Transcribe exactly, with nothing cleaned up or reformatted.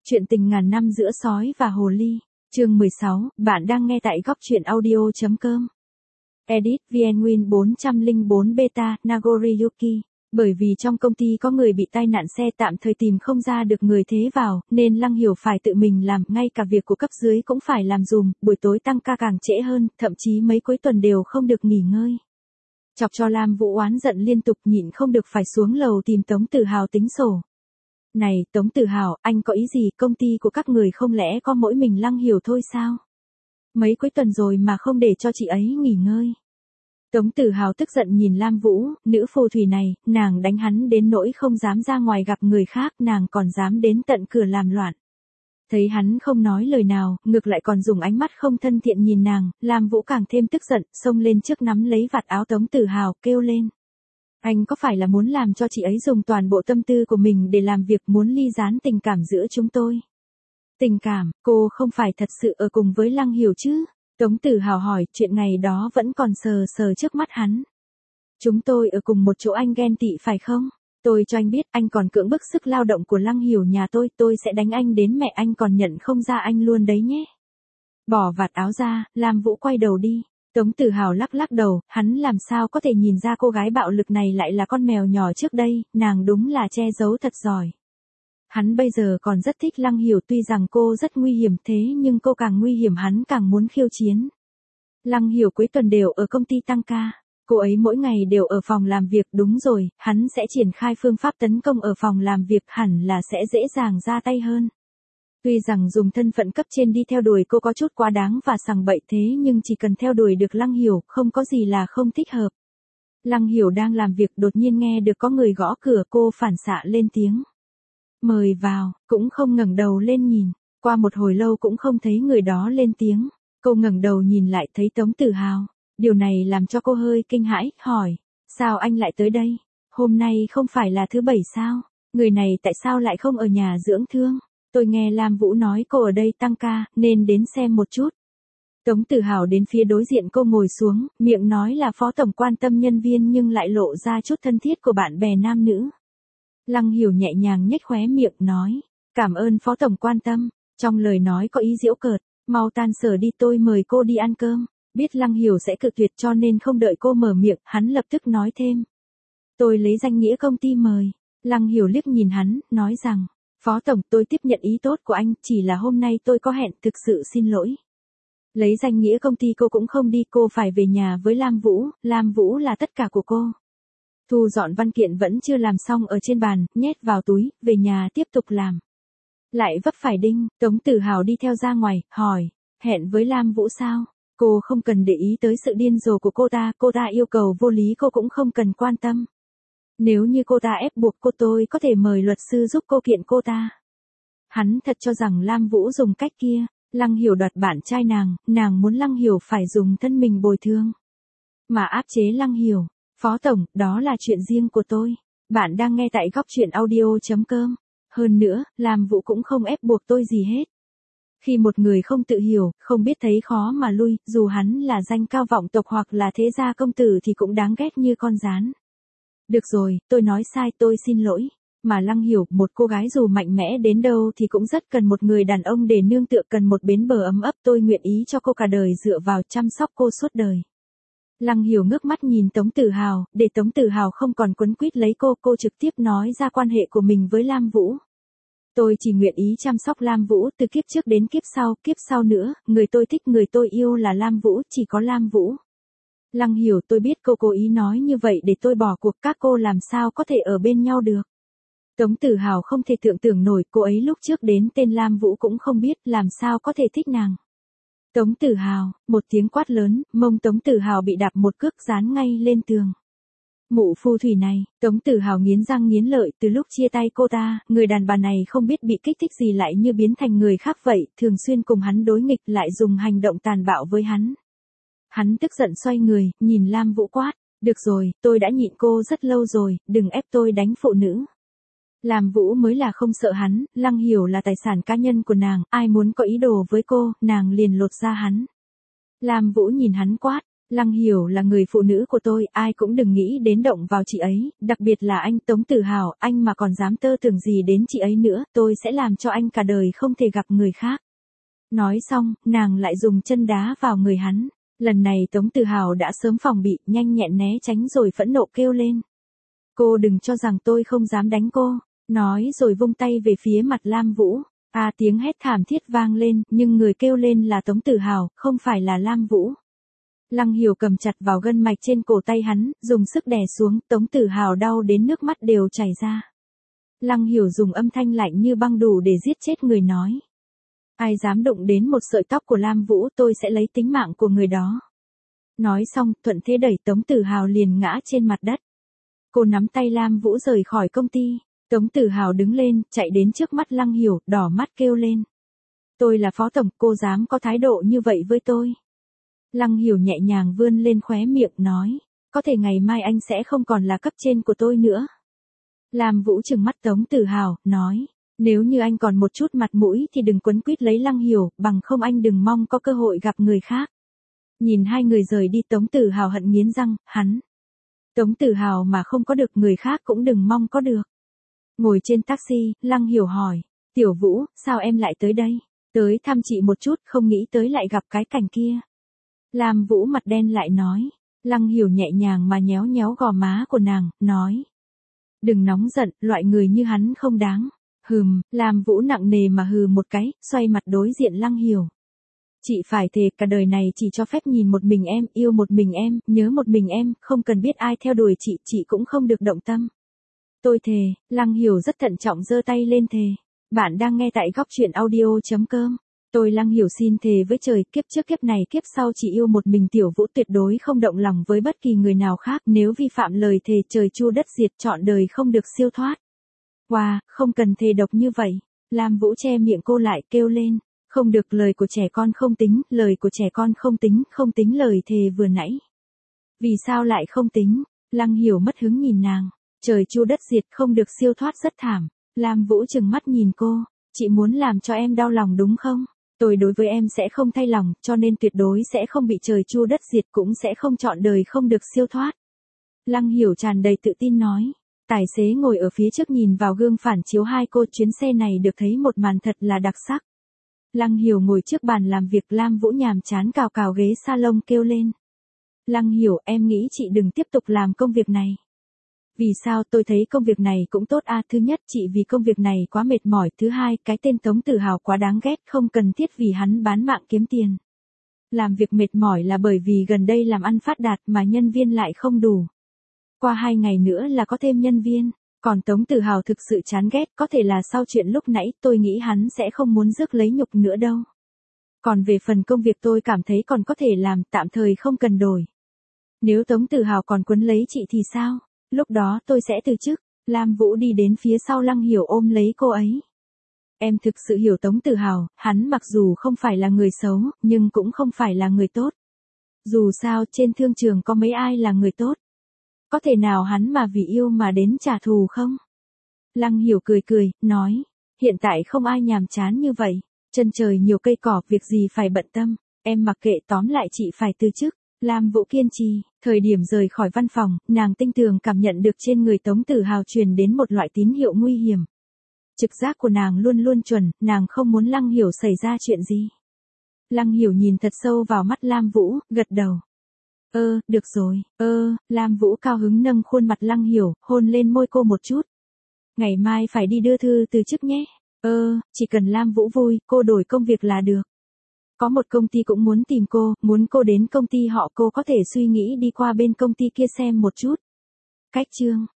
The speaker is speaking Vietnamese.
Chuyện tình ngàn năm giữa sói và hồ ly. Chương mười sáu, bạn đang nghe tại góc truyện audio chấm com. Edit VnWin bốn không bốn Beta, Nagoriyuki. Bởi vì trong công ty có người bị tai nạn xe tạm thời tìm không ra được người thế vào, nên Lăng Hiểu phải tự mình làm, ngay cả việc của cấp dưới cũng phải làm dùm, buổi tối tăng ca càng trễ hơn, thậm chí mấy cuối tuần đều không được nghỉ ngơi. Chọc cho Lam Vũ oán giận liên tục, nhịn không được phải xuống lầu tìm Tống Tử Hào tính sổ. Này, Tống Tử Hào, anh có ý gì, công ty của các người không lẽ có mỗi mình Lăng Hiểu thôi sao? Mấy cuối tuần rồi mà không để cho chị ấy nghỉ ngơi. Tống Tử Hào tức giận nhìn Lam Vũ, nữ phù thủy này, nàng đánh hắn đến nỗi không dám ra ngoài gặp người khác, nàng còn dám đến tận cửa làm loạn. Thấy hắn không nói lời nào, ngược lại còn dùng ánh mắt không thân thiện nhìn nàng, Lam Vũ càng thêm tức giận, xông lên trước nắm lấy vạt áo Tống Tử Hào, kêu lên. Anh có phải là muốn làm cho chị ấy dùng toàn bộ tâm tư của mình để làm việc, muốn ly gián tình cảm giữa chúng tôi? Tình cảm, cô không phải thật sự ở cùng với Lăng Hiểu chứ? Tống Tử Hào hỏi, chuyện ngày đó vẫn còn sờ sờ trước mắt hắn. Chúng tôi ở cùng một chỗ, anh ghen tị phải không? Tôi cho anh biết, anh còn cưỡng bức sức lao động của Lăng Hiểu nhà tôi, tôi sẽ đánh anh đến mẹ anh còn nhận không ra anh luôn đấy nhé. Bỏ vạt áo ra, Lam Vũ quay đầu đi. Tống Tử Hào lắc lắc đầu, hắn làm sao có thể nhìn ra cô gái bạo lực này lại là con mèo nhỏ trước đây, nàng đúng là che giấu thật giỏi. Hắn bây giờ còn rất thích Lăng Hiểu, tuy rằng cô rất nguy hiểm thế nhưng cô càng nguy hiểm hắn càng muốn khiêu chiến. Lăng Hiểu cuối tuần đều ở công ty tăng ca, cô ấy mỗi ngày đều ở phòng làm việc, đúng rồi, hắn sẽ triển khai phương pháp tấn công ở phòng làm việc, hẳn là sẽ dễ dàng ra tay hơn. Tuy rằng dùng thân phận cấp trên đi theo đuổi cô có chút quá đáng và sằng bậy thế nhưng chỉ cần theo đuổi được Lăng Hiểu, không có gì là không thích hợp. Lăng Hiểu đang làm việc đột nhiên nghe được có người gõ cửa, cô phản xạ lên tiếng. Mời vào, cũng không ngẩng đầu lên nhìn, qua một hồi lâu cũng không thấy người đó lên tiếng. Cô ngẩng đầu nhìn lại thấy Tống Tử Hào, điều này làm cho cô hơi kinh hãi, hỏi, sao anh lại tới đây? Hôm nay không phải là thứ bảy sao? Người này tại sao lại không ở nhà dưỡng thương? Tôi nghe Lam Vũ nói cô ở đây tăng ca, nên đến xem một chút. Tống Tử Hào đến phía đối diện cô ngồi xuống, miệng nói là phó tổng quan tâm nhân viên nhưng lại lộ ra chút thân thiết của bạn bè nam nữ. Lăng Hiểu nhẹ nhàng nhếch khóe miệng nói, cảm ơn phó tổng quan tâm, trong lời nói có ý giễu cợt, mau tan sở đi, tôi mời cô đi ăn cơm. Biết Lăng Hiểu sẽ cự tuyệt cho nên không đợi cô mở miệng, hắn lập tức nói thêm. Tôi lấy danh nghĩa công ty mời. Lăng Hiểu liếc nhìn hắn, nói rằng, phó tổng, tôi tiếp nhận ý tốt của anh, chỉ là hôm nay tôi có hẹn, thực sự xin lỗi. Lấy danh nghĩa công ty cô cũng không đi, cô phải về nhà với Lam Vũ, Lam Vũ là tất cả của cô. Thu dọn văn kiện vẫn chưa làm xong ở trên bàn, nhét vào túi, về nhà tiếp tục làm. Lại vấp phải đinh, Tống Tử Hào đi theo ra ngoài, hỏi, hẹn với Lam Vũ sao? Cô không cần để ý tới sự điên rồ của cô ta, cô ta yêu cầu vô lý cô cũng không cần quan tâm. Nếu như cô ta ép buộc cô, tôi có thể mời luật sư giúp cô kiện cô ta. Hắn thật cho rằng Lam Vũ dùng cách kia, Lăng Hiểu đoạt bạn trai nàng, nàng muốn Lăng Hiểu phải dùng thân mình bồi thường. Mà áp chế Lăng Hiểu. Phó tổng, đó là chuyện riêng của tôi. Bạn đang nghe tại góc truyện audio chấm com. Hơn nữa, Lam Vũ cũng không ép buộc tôi gì hết. Khi một người không tự hiểu, không biết thấy khó mà lui, dù hắn là danh cao vọng tộc hoặc là thế gia công tử thì cũng đáng ghét như con gián. Được rồi, tôi nói sai, tôi xin lỗi. Mà Lăng Hiểu, một cô gái dù mạnh mẽ đến đâu thì cũng rất cần một người đàn ông để nương tựa, cần một bến bờ ấm ấp, tôi nguyện ý cho cô cả đời dựa vào, chăm sóc cô suốt đời. Lăng Hiểu ngước mắt nhìn Tống Tử Hào, để Tống Tử Hào không còn quấn quýt lấy cô, cô trực tiếp nói ra quan hệ của mình với Lam Vũ. Tôi chỉ nguyện ý chăm sóc Lam Vũ từ kiếp trước đến kiếp sau, kiếp sau nữa, người tôi thích, người tôi yêu là Lam Vũ, chỉ có Lam Vũ. Lăng Hiểu, tôi biết cô cố ý nói như vậy để tôi bỏ cuộc, các cô làm sao có thể ở bên nhau được. Tống Tử Hào không thể tưởng tượng nổi, cô ấy lúc trước đến tên Lam Vũ cũng không biết, làm sao có thể thích nàng. Tống Tử Hào, một tiếng quát lớn, mông Tống Tử Hào bị đạp một cước dán ngay lên tường. Mụ phù thủy này, Tống Tử Hào nghiến răng nghiến lợi, từ lúc chia tay cô ta, người đàn bà này không biết bị kích thích gì lại như biến thành người khác vậy, thường xuyên cùng hắn đối nghịch, lại dùng hành động tàn bạo với hắn. Hắn tức giận xoay người, nhìn Lam Vũ quát, được rồi, tôi đã nhịn cô rất lâu rồi, đừng ép tôi đánh phụ nữ. Lam Vũ mới là không sợ hắn, Lăng Hiểu là tài sản cá nhân của nàng, ai muốn có ý đồ với cô, nàng liền lột ra hắn. Lam Vũ nhìn hắn quát, Lăng Hiểu là người phụ nữ của tôi, ai cũng đừng nghĩ đến động vào chị ấy, đặc biệt là anh Tống Tử Hào, anh mà còn dám tơ tưởng gì đến chị ấy nữa, tôi sẽ làm cho anh cả đời không thể gặp người khác. Nói xong, nàng lại dùng chân đá vào người hắn. Lần này Tống Tử Hào đã sớm phòng bị, nhanh nhẹn né tránh rồi phẫn nộ kêu lên. Cô đừng cho rằng tôi không dám đánh cô. Nói rồi vung tay về phía mặt Lam Vũ. À tiếng hét thảm thiết vang lên, nhưng người kêu lên là Tống Tử Hào, không phải là Lam Vũ. Lăng Hiểu cầm chặt vào gân mạch trên cổ tay hắn, dùng sức đè xuống, Tống Tử Hào đau đến nước mắt đều chảy ra. Lăng Hiểu dùng âm thanh lạnh như băng đủ để giết chết người nói. Ai dám đụng đến một sợi tóc của Lam Vũ tôi sẽ lấy tính mạng của người đó. Nói xong, thuận thế đẩy Tống Tử Hào liền ngã trên mặt đất. Cô nắm tay Lam Vũ rời khỏi công ty. Tống Tử Hào đứng lên, chạy đến trước mắt Lăng Hiểu, đỏ mắt kêu lên. Tôi là phó tổng, cô dám có thái độ như vậy với tôi. Lăng Hiểu nhẹ nhàng vươn lên khóe miệng nói. Có thể ngày mai anh sẽ không còn là cấp trên của tôi nữa. Lam Vũ trừng mắt Tống Tử Hào, nói. Nếu như anh còn một chút mặt mũi thì đừng quấn quýt lấy Lăng Hiểu, bằng không anh đừng mong có cơ hội gặp người khác. Nhìn hai người rời đi Tống Tử Hào hận nghiến răng, hắn. Tống Tử Hào mà không có được người khác cũng đừng mong có được. Ngồi trên taxi, Lăng Hiểu hỏi. Tiểu Vũ, sao em lại tới đây? Tới thăm chị một chút, không nghĩ tới lại gặp cái cảnh kia. Lam Vũ mặt đen lại nói. Lăng Hiểu nhẹ nhàng mà nhéo nhéo gò má của nàng, nói. Đừng nóng giận, loại người như hắn không đáng. Hừm, Lam Vũ nặng nề mà hừ một cái, xoay mặt đối diện Lăng Hiểu. Chị phải thề cả đời này chỉ cho phép nhìn một mình em, yêu một mình em, nhớ một mình em, không cần biết ai theo đuổi chị, chị cũng không được động tâm. Tôi thề, Lăng Hiểu rất thận trọng giơ tay lên thề. Bạn đang nghe tại góc truyện audio chấm com. Tôi Lăng Hiểu xin thề với trời, kiếp trước kiếp này kiếp sau chỉ yêu một mình Tiểu Vũ, tuyệt đối không động lòng với bất kỳ người nào khác, nếu vi phạm lời thề trời chu đất diệt, trọn đời không được siêu thoát. Wow, không cần thề độc như vậy. Lam Vũ che miệng cô lại kêu lên. Không được, lời của trẻ con không tính, lời của trẻ con không tính, không tính lời thề vừa nãy. Vì sao lại không tính? Lăng Hiểu mất hứng nhìn nàng. Trời chu đất diệt, không được siêu thoát rất thảm. Lam Vũ trừng mắt nhìn cô. Chị muốn làm cho em đau lòng đúng không? Tôi đối với em sẽ không thay lòng, cho nên tuyệt đối sẽ không bị trời chu đất diệt, cũng sẽ không chọn đời không được siêu thoát. Lăng Hiểu tràn đầy tự tin nói. Tài xế ngồi ở phía trước nhìn vào gương phản chiếu hai cô, chuyến xe này được thấy một màn thật là đặc sắc. Lăng Hiểu ngồi trước bàn làm việc, Lam Vũ nhàm chán cào cào ghế salon kêu lên. Lăng Hiểu, em nghĩ chị đừng tiếp tục làm công việc này. Vì sao? Tôi thấy công việc này cũng tốt à, thứ nhất chị vì công việc này quá mệt mỏi, thứ hai cái tên Tống Tử Hào quá đáng ghét, không cần thiết vì hắn bán mạng kiếm tiền. Làm việc mệt mỏi là bởi vì gần đây làm ăn phát đạt mà nhân viên lại không đủ. Qua hai ngày nữa là có thêm nhân viên, còn Tống Tử Hào thực sự chán ghét, có thể là sau chuyện lúc nãy tôi nghĩ hắn sẽ không muốn rước lấy nhục nữa đâu. Còn về phần công việc tôi cảm thấy còn có thể làm, tạm thời không cần đổi. Nếu Tống Tử Hào còn quấn lấy chị thì sao? Lúc đó tôi sẽ từ chức. Lam Vũ đi đến phía sau Lăng Hiểu ôm lấy cô ấy. Em thực sự hiểu Tống Tử Hào, hắn mặc dù không phải là người xấu, nhưng cũng không phải là người tốt. Dù sao trên thương trường có mấy ai là người tốt. Có thể nào hắn mà vì yêu mà đến trả thù không? Lăng Hiểu cười cười, nói. Hiện tại không ai nhàm chán như vậy. Chân trời nhiều cây cỏ, việc gì phải bận tâm. Em mặc kệ, tóm lại chị phải từ chức. Lam Vũ kiên trì. Thời điểm rời khỏi văn phòng, nàng tinh tường cảm nhận được trên người Tống Tử Hào truyền đến một loại tín hiệu nguy hiểm. Trực giác của nàng luôn luôn chuẩn, nàng không muốn Lăng Hiểu xảy ra chuyện gì. Lăng Hiểu nhìn thật sâu vào mắt Lam Vũ, gật đầu. Ơ, được rồi, ơ, Lam Vũ cao hứng nâng khuôn mặt Lăng Hiểu, hôn lên môi cô một chút. Ngày mai phải đi đưa thư từ chức nhé. Ơ, chỉ cần Lam Vũ vui, cô đổi công việc là được. Có một công ty cũng muốn tìm cô, muốn cô đến công ty họ, cô có thể suy nghĩ đi qua bên công ty kia xem một chút. Cách chương